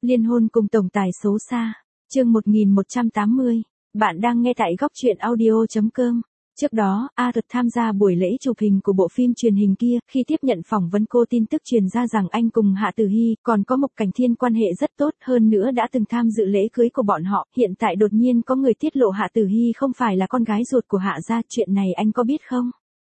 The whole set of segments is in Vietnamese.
Liên hôn cùng tổng tài xấu xa. Chương 1180. Bạn đang nghe tại góc truyện audio.com. Trước đó, A Thuật tham gia buổi lễ chụp hình của bộ phim truyền hình kia, khi tiếp nhận phỏng vấn cô tin tức truyền ra rằng anh cùng Hạ Tử Hy còn có Mục Cảnh Thiên quan hệ rất tốt, hơn nữa đã từng tham dự lễ cưới của bọn họ, hiện tại đột nhiên có người tiết lộ Hạ Tử Hy không phải là con gái ruột của Hạ gia, chuyện này anh có biết không?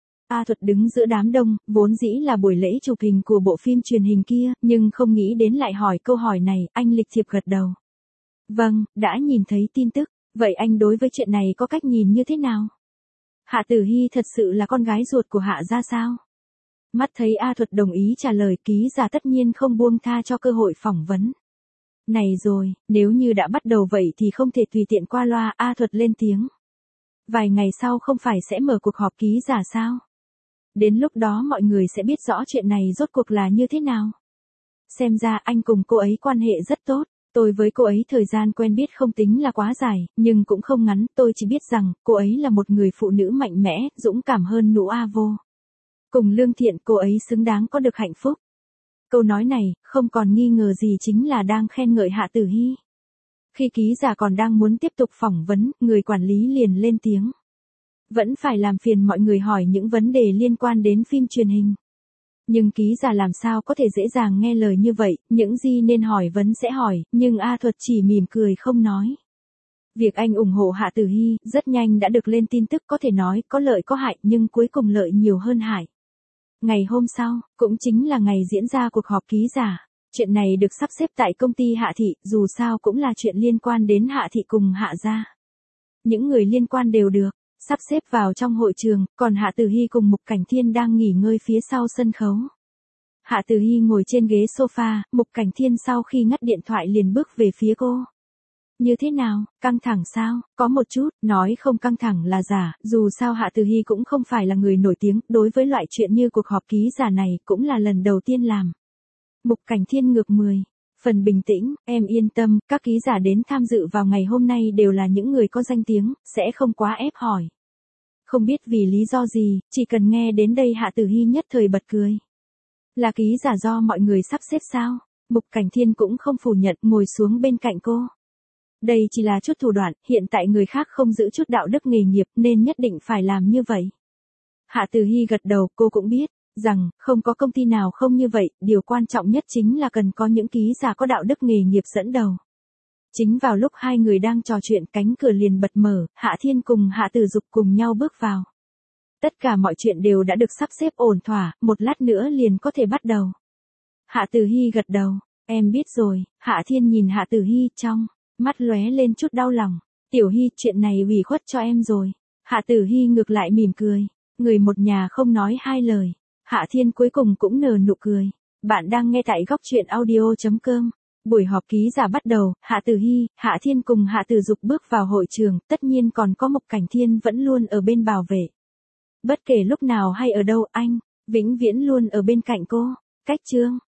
A Thuật đứng giữa đám đông, vốn dĩ là buổi lễ chụp hình của bộ phim truyền hình kia, nhưng không nghĩ đến lại hỏi câu hỏi này, anh lịch thiệp gật đầu. Vâng, đã nhìn thấy tin tức, vậy anh đối với chuyện này có cách nhìn như thế nào? Hạ Tử Hy thật sự là con gái ruột của Hạ gia sao? Mắt thấy A Thuật đồng ý trả lời, ký giả tất nhiên không buông tha cho cơ hội phỏng vấn. Này rồi, nếu như đã bắt đầu vậy thì không thể tùy tiện qua loa, A Thuật lên tiếng. Vài ngày sau không phải sẽ mở cuộc họp ký giả sao? Đến lúc đó mọi người sẽ biết rõ chuyện này rốt cuộc là như thế nào. Xem ra anh cùng cô ấy quan hệ rất tốt. Tôi với cô ấy thời gian quen biết không tính là quá dài, nhưng cũng không ngắn, tôi chỉ biết rằng, cô ấy là một người phụ nữ mạnh mẽ, dũng cảm hơn Nũ A Vô. Cùng lương thiện, cô ấy xứng đáng có được hạnh phúc. Câu nói này, không còn nghi ngờ gì chính là đang khen ngợi Hạ Tử Hy. Khi ký giả còn đang muốn tiếp tục phỏng vấn, người quản lý liền lên tiếng. Vẫn phải làm phiền mọi người hỏi những vấn đề liên quan đến phim truyền hình. Nhưng ký giả làm sao có thể dễ dàng nghe lời như vậy, những gì nên hỏi vẫn sẽ hỏi, nhưng A Thuật chỉ mỉm cười không nói. Việc anh ủng hộ Hạ Tử Hy rất nhanh đã được lên tin tức, có thể nói có lợi có hại, nhưng cuối cùng lợi nhiều hơn hại. Ngày hôm sau, cũng chính là ngày diễn ra cuộc họp ký giả. Chuyện này được sắp xếp tại công ty Hạ Thị, dù sao cũng là chuyện liên quan đến Hạ Thị cùng Hạ gia. Những người liên quan đều được sắp xếp vào trong hội trường, còn Hạ Tử Hy cùng Mục Cảnh Thiên đang nghỉ ngơi phía sau sân khấu. Hạ Tử Hy ngồi trên ghế sofa, Mục Cảnh Thiên sau khi ngắt điện thoại liền bước về phía cô. Như thế nào, căng thẳng sao? Có một chút, nói không căng thẳng là giả, dù sao Hạ Tử Hy cũng không phải là người nổi tiếng, đối với loại chuyện như cuộc họp ký giả này cũng là lần đầu tiên làm. Mục Cảnh Thiên ngược 10. Phần bình tĩnh, em yên tâm, các ký giả đến tham dự vào ngày hôm nay đều là những người có danh tiếng, sẽ không quá ép hỏi. Không biết vì lý do gì, chỉ cần nghe đến đây Hạ Tử Hy nhất thời bật cười. Là ký giả do mọi người sắp xếp sao? Mục Cảnh Thiên cũng không phủ nhận, ngồi xuống bên cạnh cô. Đây chỉ là chút thủ đoạn, hiện tại người khác không giữ chút đạo đức nghề nghiệp nên nhất định phải làm như vậy. Hạ Tử Hy gật đầu, cô cũng biết rằng, không có công ty nào không như vậy, điều quan trọng nhất chính là cần có những ký giả có đạo đức nghề nghiệp dẫn đầu. Chính vào lúc hai người đang trò chuyện, cánh cửa liền bật mở, Hạ Thiên cùng Hạ Tử Dục cùng nhau bước vào. Tất cả mọi chuyện đều đã được sắp xếp ổn thỏa, một lát nữa liền có thể bắt đầu. Hạ Tử Hy gật đầu, em biết rồi. Hạ Thiên nhìn Hạ Tử Hy, trong mắt lóe lên chút đau lòng. Tiểu Hy, chuyện này ủy khuất cho em rồi. Hạ Tử Hy ngược lại mỉm cười, người một nhà không nói hai lời. Hạ Thiên cuối cùng cũng nở nụ cười. Bạn đang nghe tại góc truyện audio.com. Buổi họp ký giả bắt đầu, Hạ Tử Hy, Hạ Thiên cùng Hạ Tử Dục bước vào hội trường, tất nhiên còn có Mục Cảnh Thiên vẫn luôn ở bên bảo vệ. Bất kể lúc nào hay ở đâu, anh vĩnh viễn luôn ở bên cạnh cô. Cách chương